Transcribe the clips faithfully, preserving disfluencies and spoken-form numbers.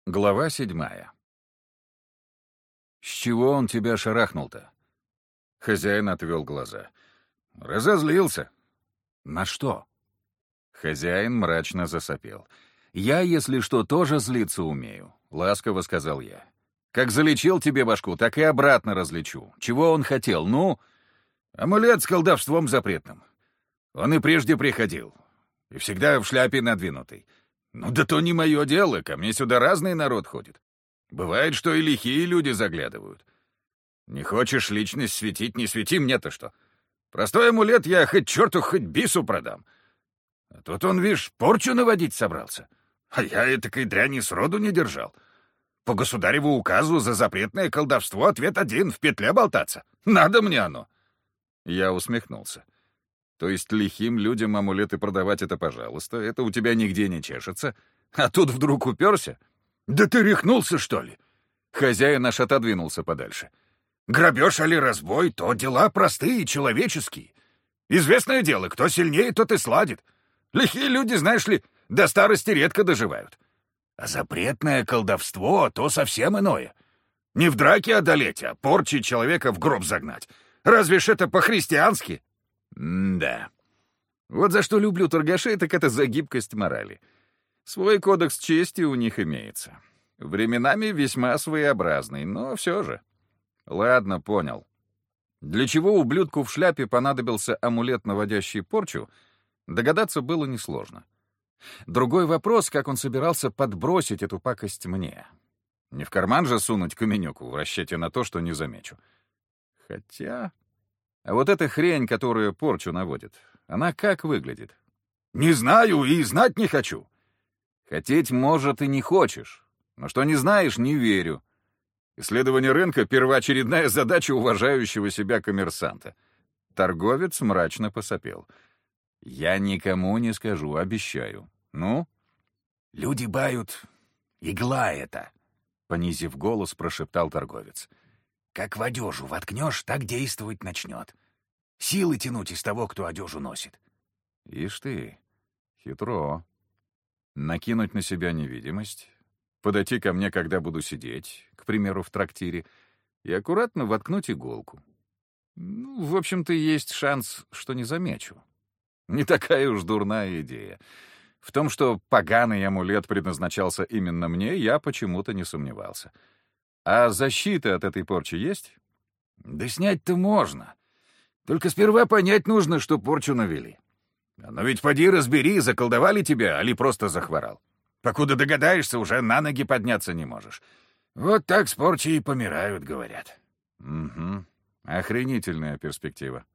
Глава седьмая. «С чего он тебя шарахнул-то?» Хозяин отвел глаза. «Разозлился». «На что?» Хозяин мрачно засопел. «Я, если что, тоже злиться умею», — ласково сказал я. «Как залечил тебе башку, так и обратно разлечу. Чего он хотел, ну?» «Амулет с колдовством запретным. Он и прежде приходил. И всегда в шляпе надвинутый. Ну да то не мое дело, ко мне сюда разный народ ходит. Бывает, что и лихие люди заглядывают. Не хочешь личность светить, не свети мне-то что. Простой амулет я хоть черту, хоть бису продам. А тут он, видишь, порчу наводить собрался. А я этакой дряни сроду не держал. По государеву указу за запретное колдовство ответ один — в петле болтаться. Надо мне оно. Я усмехнулся. То есть лихим людям амулеты продавать — это пожалуйста, это у тебя нигде не чешется, а тут вдруг уперся? Да ты рехнулся, что ли? Хозяин аж отодвинулся подальше. Грабеж или разбой — то дела простые, человеческие. Известное дело, кто сильнее, тот и сладит. Лихие люди, знаешь ли, до старости редко доживают. А запретное колдовство — то совсем иное. Не в драке одолеть, а порчи человека в гроб загнать. Разве ж это по-христиански? М-да. Вот за что люблю торгашей, так это за гибкость морали. Свой кодекс чести у них имеется. Временами весьма своеобразный, но все же. Ладно, понял. Для чего ублюдку в шляпе понадобился амулет, наводящий порчу, догадаться было несложно. Другой вопрос, как он собирался подбросить эту пакость мне. Не в карман же сунуть каменюку в расчете на то, что не замечу. Хотя... А вот эта хрень, которая порчу наводит, она как выглядит? Не знаю и знать не хочу. Хотеть, может, и не хочешь. Но что не знаешь, не верю. Исследование рынка — первоочередная задача уважающего себя коммерсанта. Торговец мрачно посопел. Я никому не скажу, обещаю. Ну? Люди бают. Игла это, понизив голос, прошептал торговец. Как в одежу воткнешь, так действовать начнет. Силы тянуть из того, кто одежу носит. Ишь ты, хитро. Накинуть на себя невидимость, подойти ко мне, когда буду сидеть, к примеру, в трактире, и аккуратно воткнуть иголку. Ну, в общем-то, есть шанс, что не замечу. Не такая уж дурная идея. В том, что поганый амулет предназначался именно мне, я почему-то не сомневался. А защита от этой порчи есть? Да снять-то можно. Только сперва понять нужно, что порчу навели. Но ведь поди разбери, заколдовали тебя, али просто захворал. Покуда догадаешься, уже на ноги подняться не можешь. Вот так с порчей и помирают, говорят. Угу. Охренительная перспектива.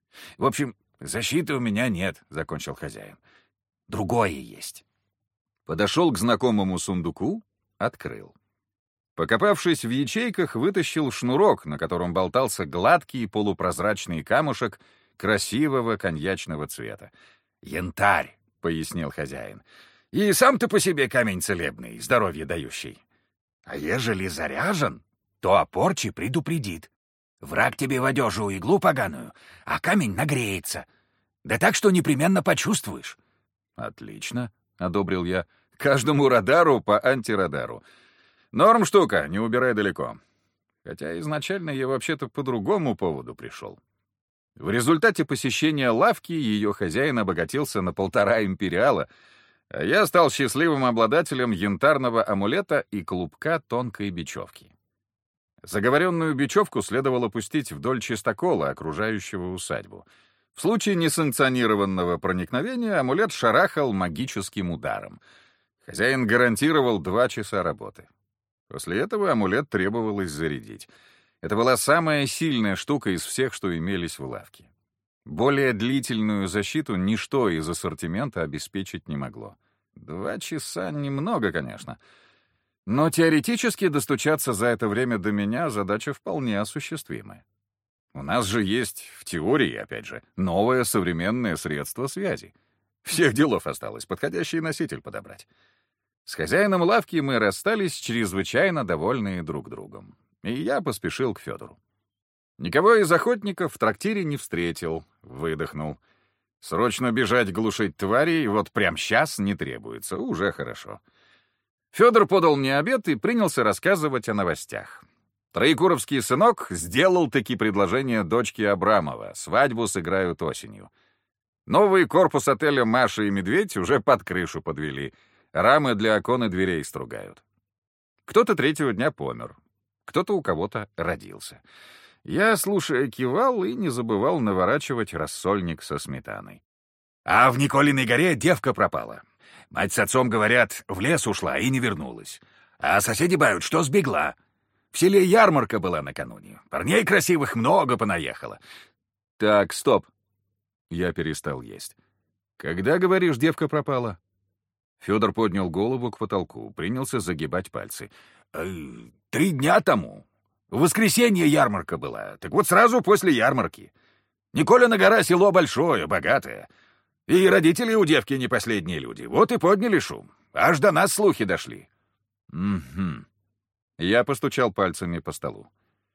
В общем, защиты у меня нет, — закончил хозяин. Другое есть. Подошел к знакомому сундуку, открыл. Покопавшись в ячейках, вытащил шнурок, на котором болтался гладкий полупрозрачный камушек красивого коньячного цвета. «Янтарь», — пояснил хозяин. «И сам-то по себе камень целебный, здоровье дающий. А ежели заряжен, то о порче предупредит. Враг тебе в одежу иглу поганую, а камень нагреется. Да так, что непременно почувствуешь». «Отлично», — одобрил я. «Каждому радару по антирадару. Норм штука, не убирай далеко. Хотя изначально я вообще-то по другому поводу пришел». В результате посещения лавки ее хозяин обогатился на полтора империала, а я стал счастливым обладателем янтарного амулета и клубка тонкой бечевки. Заговоренную бечевку следовало пустить вдоль чистокола, окружающего усадьбу. В случае несанкционированного проникновения амулет шарахал магическим ударом. Хозяин гарантировал два часа работы. После этого амулет требовалось зарядить. Это была самая сильная штука из всех, что имелись в лавке. Более длительную защиту ничто из ассортимента обеспечить не могло. Два часа немного, конечно. Но теоретически достучаться за это время до меня задача вполне осуществимая. У нас же есть, в теории, опять же, новое современное средство связи. Всех делов осталось, подходящий носитель подобрать. С хозяином лавки мы расстались чрезвычайно довольные друг другом. И я поспешил к Федору. Никого из охотников в трактире не встретил, выдохнул. Срочно бежать глушить тварей вот прямо сейчас не требуется, уже хорошо. Федор подал мне обед и принялся рассказывать о новостях. Троекуровский сынок сделал-таки предложение дочке Абрамова. Свадьбу сыграют осенью. Новый корпус отеля «Маша и Медведь» уже под крышу подвели. Рамы для окон и дверей стругают. Кто-то третьего дня помер. Кто-то у кого-то родился. Я, слушая, кивал и не забывал наворачивать рассольник со сметаной. А в Николиной горе девка пропала. Мать с отцом, говорят, в лес ушла и не вернулась. А соседи бают, что сбегла. В селе ярмарка была накануне. Парней красивых много понаехало. Так, стоп. Я перестал есть. Когда, говоришь, девка пропала? Федор поднял голову к потолку, принялся загибать пальцы. Э, три дня тому. В воскресенье ярмарка была. Так вот сразу после ярмарки. Николина гора — село большое, богатое. И родители у девки не последние люди. Вот и подняли шум. Аж до нас слухи дошли. Угу. Я постучал пальцами по столу.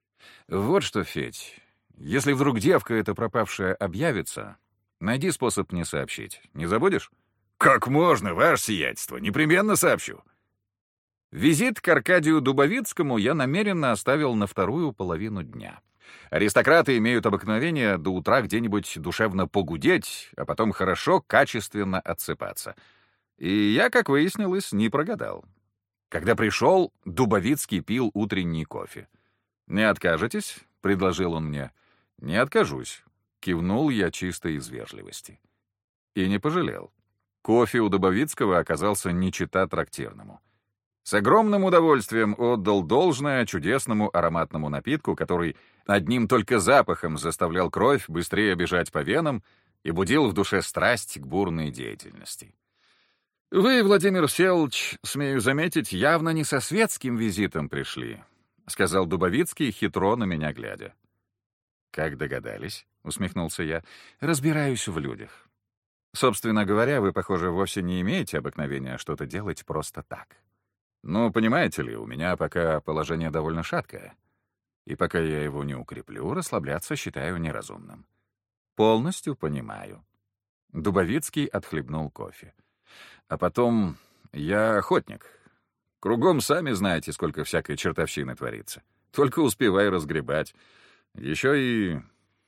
Вот что, Федь, если вдруг девка эта пропавшая объявится, найди способ мне сообщить. Не забудешь? Как можно, ваше сиятельство, непременно сообщу. Визит к Аркадию Дубовицкому я намеренно оставил на вторую половину дня. Аристократы имеют обыкновение до утра где-нибудь душевно погудеть, а потом хорошо, качественно отсыпаться. И я, как выяснилось, не прогадал. Когда пришел, Дубовицкий пил утренний кофе. «Не откажетесь?» — предложил он мне. «Не откажусь», — кивнул я чисто из вежливости. И не пожалел. Кофе у Дубовицкого оказался не чета трактирному. С огромным удовольствием отдал должное чудесному ароматному напитку, который одним только запахом заставлял кровь быстрее бежать по венам и будил в душе страсть к бурной деятельности. «Вы, Владимир Всеволодович, смею заметить, явно не со светским визитом пришли», — сказал Дубовицкий, хитро на меня глядя. «Как догадались?» — усмехнулся я. «Разбираюсь в людях. Собственно говоря, вы, похоже, вовсе не имеете обыкновения что-то делать просто так. Ну, понимаете ли, у меня пока положение довольно шаткое, и пока я его не укреплю, расслабляться считаю неразумным». «Полностью понимаю». Дубовицкий отхлебнул кофе. «А потом, я охотник. Кругом сами знаете, сколько всякой чертовщины творится. Только успевай разгребать. Еще и...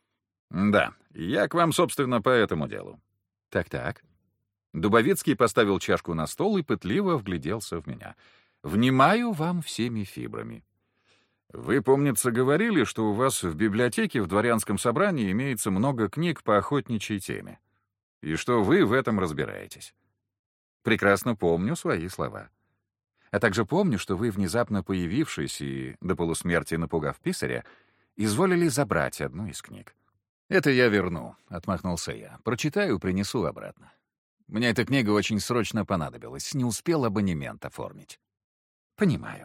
Да, я к вам, собственно, по этому делу». «Так-так». Дубовицкий поставил чашку на стол и пытливо вгляделся в меня. «Внимаю вам всеми фибрами. Вы, помнится, говорили, что у вас в библиотеке в дворянском собрании имеется много книг по охотничьей теме, и что вы в этом разбираетесь. Прекрасно помню свои слова. А также помню, что вы, внезапно появившись и до полусмерти напугав писаря, изволили забрать одну из книг. «Это я верну», — отмахнулся я. «Прочитаю, принесу обратно. Мне эта книга очень срочно понадобилась, не успел абонемент оформить». «Понимаю.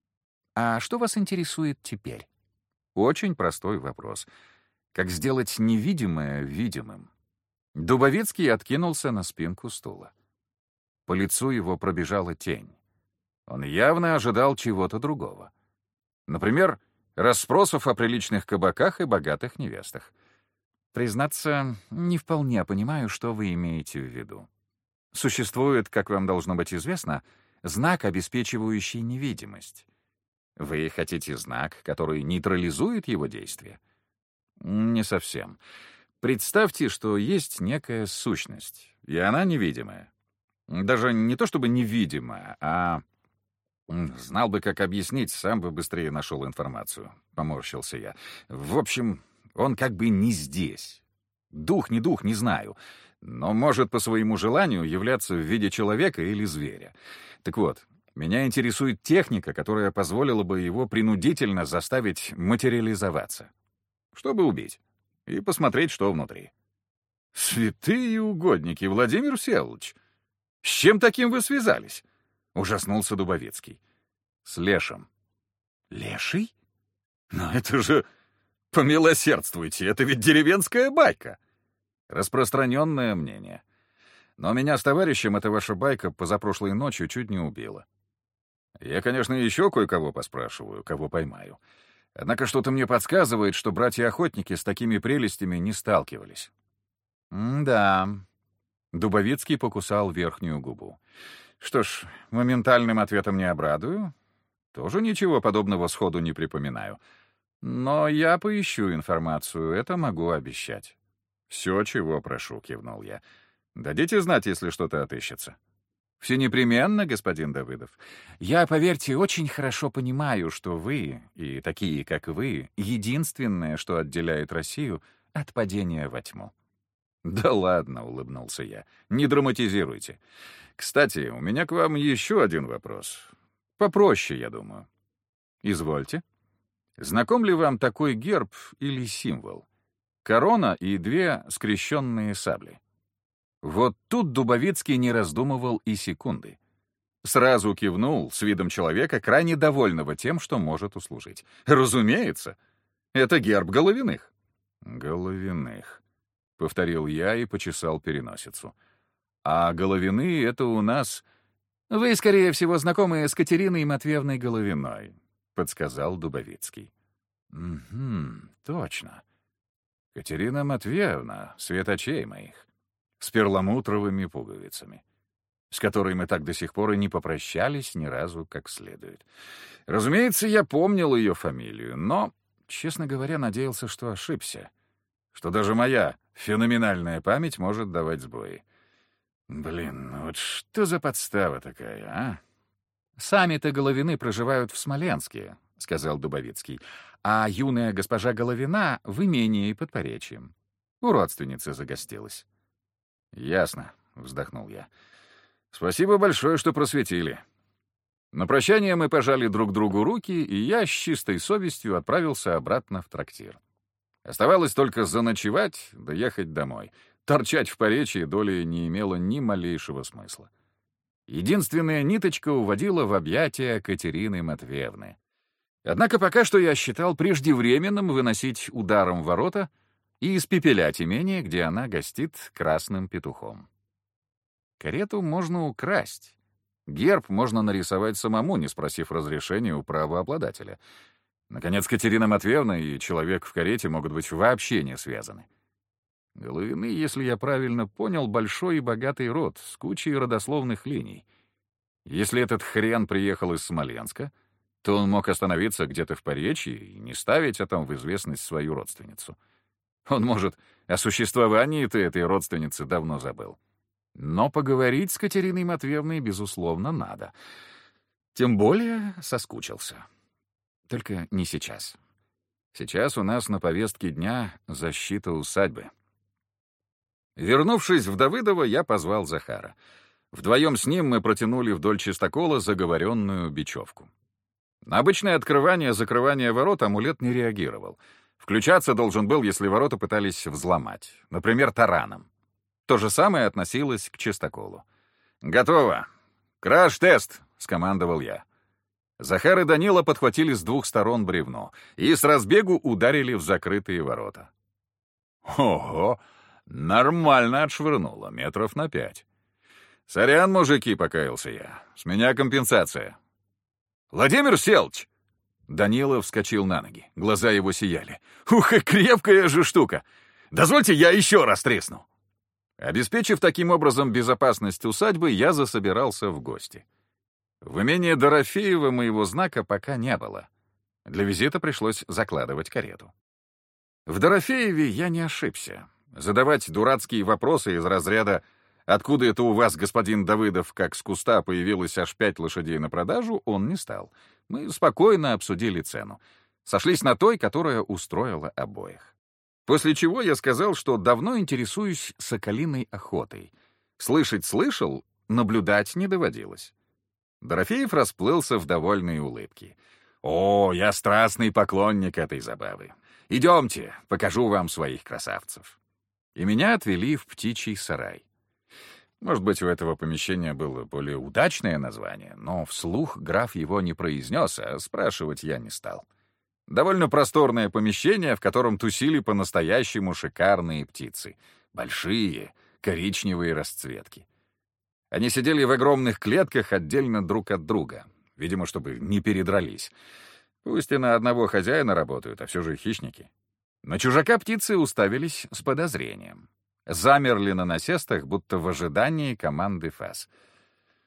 А что вас интересует теперь?» Очень простой вопрос. Как сделать невидимое видимым? Дубовицкий откинулся на спинку стула. По лицу его пробежала тень. Он явно ожидал чего-то другого. Например, расспросов о приличных кабаках и богатых невестах. Признаться, не вполне понимаю, что вы имеете в виду. Существует, как вам должно быть известно, знак, обеспечивающий невидимость. Вы хотите знак, который нейтрализует его действие? Не совсем. Представьте, что есть некая сущность, и она невидимая. Даже не то чтобы невидимая, а... Знал бы, как объяснить, сам бы быстрее нашел информацию. Поморщился я. В общем, он как бы не здесь. Дух, не дух, не знаю. Но может по своему желанию являться в виде человека или зверя. Так вот, меня интересует техника, которая позволила бы его принудительно заставить материализоваться, чтобы убить и посмотреть, что внутри. «Святые угодники, Владимир Всеволодович! С чем таким вы связались?» — ужаснулся Дубовицкий. «С лешим». «Леший? Но это же... Помилосердствуйте, это ведь деревенская байка!» «Распространенное мнение. Но меня с товарищем эта ваша байка позапрошлой ночью чуть не убила. Я, конечно, еще кое-кого поспрашиваю, кого поймаю. Однако что-то мне подсказывает, что братья-охотники с такими прелестями не сталкивались». «М-да». Дубовицкий покусал верхнюю губу. Что ж, моментальным ответом не обрадую. Тоже ничего подобного сходу не припоминаю. Но я поищу информацию, это могу обещать. «Все, чего прошу», — кивнул я. «Дадите знать, если что-то отыщется». «Все непременно, господин Давыдов. Я, поверьте, очень хорошо понимаю, что вы, и такие, как вы, единственное, что отделяет Россию от падения во тьму». «Да ладно», — улыбнулся я, — «не драматизируйте. Кстати, у меня к вам еще один вопрос. Попроще, я думаю». «Извольте». «Знаком ли вам такой герб или символ? Корона и две скрещенные сабли». Вот тут Дубовицкий не раздумывал и секунды. Сразу кивнул с видом человека, крайне довольного тем, что может услужить. «Разумеется, это герб Головиных». «Головиных», — повторил я и почесал переносицу. «А Головины — это у нас...» «Вы, скорее всего, знакомы с Катериной Матвеевной Головиной», — подсказал Дубовицкий. «Угу, точно. Катерина Матвеевна, свет очей моих, с перламутровыми пуговицами, с которой мы так до сих пор и не попрощались ни разу как следует. Разумеется, я помнил ее фамилию, но, честно говоря, надеялся, что ошибся, что даже моя феноменальная память может давать сбои. Блин, ну вот что за подстава такая, а?» «Сами-то Головины проживают в Смоленске», — сказал Дубовицкий, «а юная госпожа Головина в имении под Поречьем. У родственницы загостилась». «Ясно», — вздохнул я. «Спасибо большое, что просветили». На прощание мы пожали друг другу руки, и я с чистой совестью отправился обратно в трактир. Оставалось только заночевать, доехать домой. Торчать в Поречье доли не имело ни малейшего смысла. Единственная ниточка уводила в объятия Катерины Матвеевны. Однако пока что я считал преждевременным выносить ударом ворота и испепелять имение, где она гостит красным петухом. Карету можно украсть. Герб можно нарисовать самому, не спросив разрешения у правообладателя. Наконец, Катерина Матвеевна и человек в карете могут быть вообще не связаны. Головины, если я правильно понял, большой и богатый род с кучей родословных линий. Если этот хрен приехал из Смоленска, то он мог остановиться где-то в Поречье и не ставить о том в известность свою родственницу. Он, может, о существовании-то этой родственницы давно забыл. Но поговорить с Катериной Матвеевной, безусловно, надо. Тем более соскучился. Только не сейчас. Сейчас у нас на повестке дня защита усадьбы. Вернувшись в Давыдово, я позвал Захара. Вдвоем с ним мы протянули вдоль чистокола заговоренную бечевку. На обычное открывание-закрывание ворот амулет не реагировал. Включаться должен был, если ворота пытались взломать, например, тараном. То же самое относилось к чистоколу. «Готово. Краш-тест!» — скомандовал я. Захар и Данила подхватили с двух сторон бревно и с разбегу ударили в закрытые ворота. «Ого! Нормально отшвырнуло, метров на пять. Сорян, мужики, — покаялся я, — с меня компенсация». «Владимир Селч!» Данила вскочил на ноги, глаза его сияли. «Ух, и крепкая же штука! Дозвольте, я еще раз тресну!» Обеспечив таким образом безопасность усадьбы, я засобирался в гости. В имении Дорофеева моего знака пока не было. Для визита пришлось закладывать карету. В Дорофееве я не ошибся. Задавать дурацкие вопросы из разряда «Откуда это у вас, господин Давыдов, как с куста появилось аж пять лошадей на продажу?» он не стал. Мы спокойно обсудили цену. Сошлись на той, которая устроила обоих. После чего я сказал, что давно интересуюсь соколиной охотой. Слышать слышал, наблюдать не доводилось. Дорофеев расплылся в довольной улыбке. «О, я страстный поклонник этой забавы. Идемте, покажу вам своих красавцев». И меня отвели в птичий сарай. Может быть, у этого помещения было более удачное название, но вслух граф его не произнес, а спрашивать я не стал. Довольно просторное помещение, в котором тусили по-настоящему шикарные птицы. Большие, коричневые расцветки. Они сидели в огромных клетках отдельно друг от друга, видимо, чтобы не передрались. Пусть и на одного хозяина работают, а все же хищники. На чужака птицы уставились с подозрением. Замерли на насестах, будто в ожидании команды ФАС.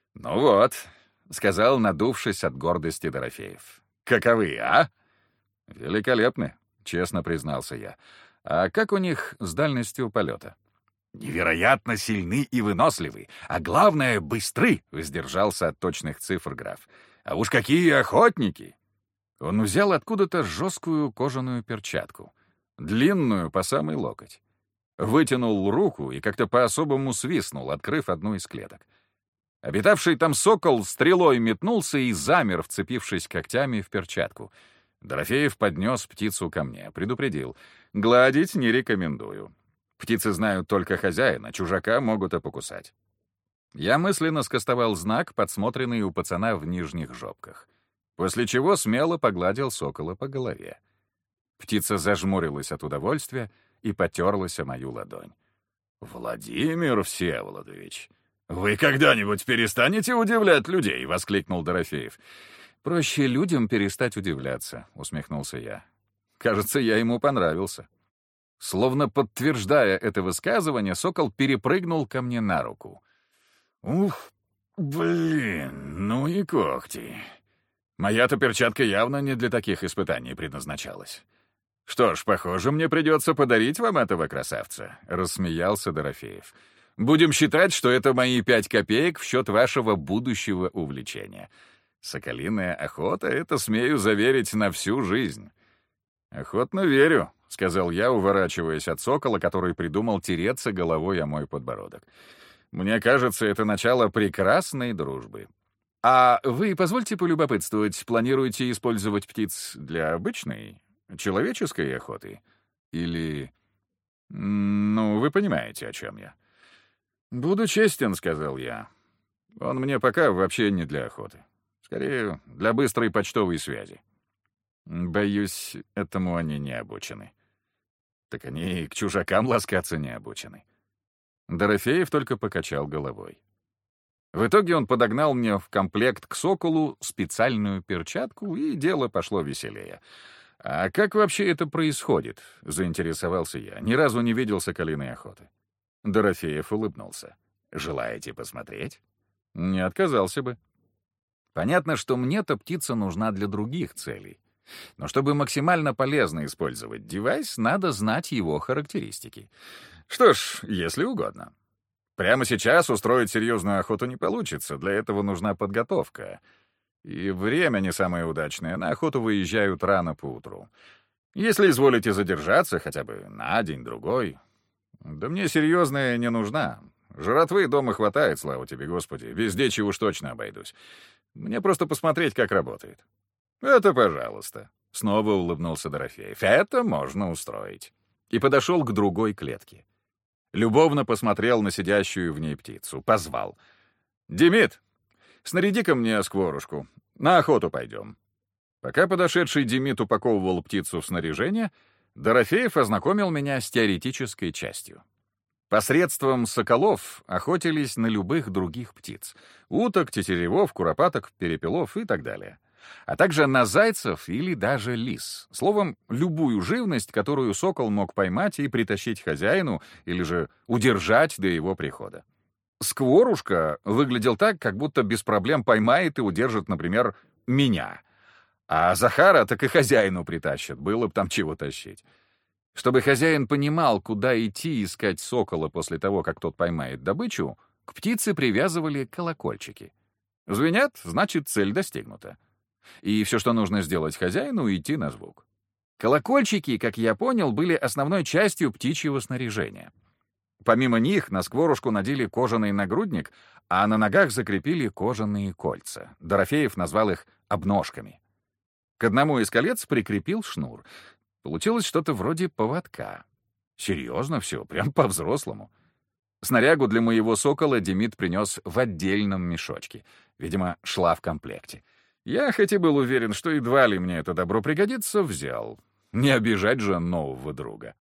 «Ну вот», — сказал, надувшись от гордости Дорофеев. «Каковы, а?» «Великолепны», — честно признался я. «А как у них с дальностью полета?» «Невероятно сильны и выносливы, а главное — быстры», — воздержался от точных цифр граф. «А уж какие охотники!» Он взял откуда-то жесткую кожаную перчатку, длинную по самый локоть. Вытянул руку и как-то по-особому свистнул, открыв одну из клеток. Обитавший там сокол стрелой метнулся и замер, вцепившись когтями в перчатку. Дорофеев поднес птицу ко мне, предупредил. «Гладить не рекомендую. Птицы знают только хозяина, чужака могут и покусать». Я мысленно скостовал знак, подсмотренный у пацана в нижних жопках, после чего смело погладил сокола по голове. Птица зажмурилась от удовольствия и потерлась о мою ладонь. «Владимир Всеволодович, вы когда-нибудь перестанете удивлять людей?» — воскликнул Дорофеев. «Проще людям перестать удивляться», — усмехнулся я. Кажется, я ему понравился. Словно подтверждая это высказывание, сокол перепрыгнул ко мне на руку. «Ух, блин, ну и когти. Моя-то перчатка явно не для таких испытаний предназначалась. Что ж, похоже, мне придется подарить вам этого красавца», — рассмеялся Дорофеев. «Будем считать, что это мои пять копеек в счет вашего будущего увлечения. Соколиная охота — это, смею заверить, на всю жизнь». «Охотно верю», — сказал я, уворачиваясь от сокола, который придумал тереться головой о мой подбородок. «Мне кажется, это начало прекрасной дружбы. А вы, позвольте полюбопытствовать, планируете использовать птиц для обычной, человеческой охоты? Или... Ну, вы понимаете, о чем я». «Буду честен», — сказал я. «Он мне пока вообще не для охоты. Скорее, для быстрой почтовой связи. Боюсь, этому они не обучены». «Так они и к чужакам ласкаться не обучены». Дорофеев только покачал головой. В итоге он подогнал мне в комплект к соколу специальную перчатку, и дело пошло веселее. «А как вообще это происходит?» — заинтересовался я. «Ни разу не видел соколиной охоты». Дорофеев улыбнулся. «Желаете посмотреть?» «Не отказался бы». Понятно, что мне-то птица нужна для других целей. Но чтобы максимально полезно использовать девайс, надо знать его характеристики. Что ж, если угодно. Прямо сейчас устроить серьезную охоту не получится, для этого нужна подготовка. И время не самое удачное, на охоту выезжают рано поутру. Если изволите задержаться хотя бы на день-другой... Да мне серьезная не нужна. Жратвы дома хватает, слава тебе, Господи, везде чего уж точно обойдусь. Мне просто посмотреть, как работает». «Это пожалуйста», — снова улыбнулся Дорофеев. «Это можно устроить». И подошел к другой клетке. Любовно посмотрел на сидящую в ней птицу, позвал. «Демид, снаряди-ка мне скворушку, на охоту пойдем». Пока подошедший Демид упаковывал птицу в снаряжение, Дорофеев ознакомил меня с теоретической частью. Посредством соколов охотились на любых других птиц — уток, тетеревов, куропаток, перепелов и так далее. А также на зайцев или даже лис. Словом, любую живность, которую сокол мог поймать и притащить хозяину или же удержать до его прихода. Скворушка выглядел так, как будто без проблем поймает и удержит, например, меня. А Захара так и хозяину притащат, было бы там чего тащить. Чтобы хозяин понимал, куда идти искать сокола после того, как тот поймает добычу, к птице привязывали колокольчики. Звенят, значит, цель достигнута. И все, что нужно сделать хозяину, идти на звук. Колокольчики, как я понял, были основной частью птичьего снаряжения. Помимо них на скворушку надели кожаный нагрудник, а на ногах закрепили кожаные кольца. Дорофеев назвал их обножками. К одному из колец прикрепил шнур. Получилось что-то вроде поводка. Серьезно все, прям по-взрослому. Снарягу для моего сокола Демид принес в отдельном мешочке. Видимо, шла в комплекте. Я, хоть и был уверен, что едва ли мне это добро пригодится, взял. Не обижать же нового друга.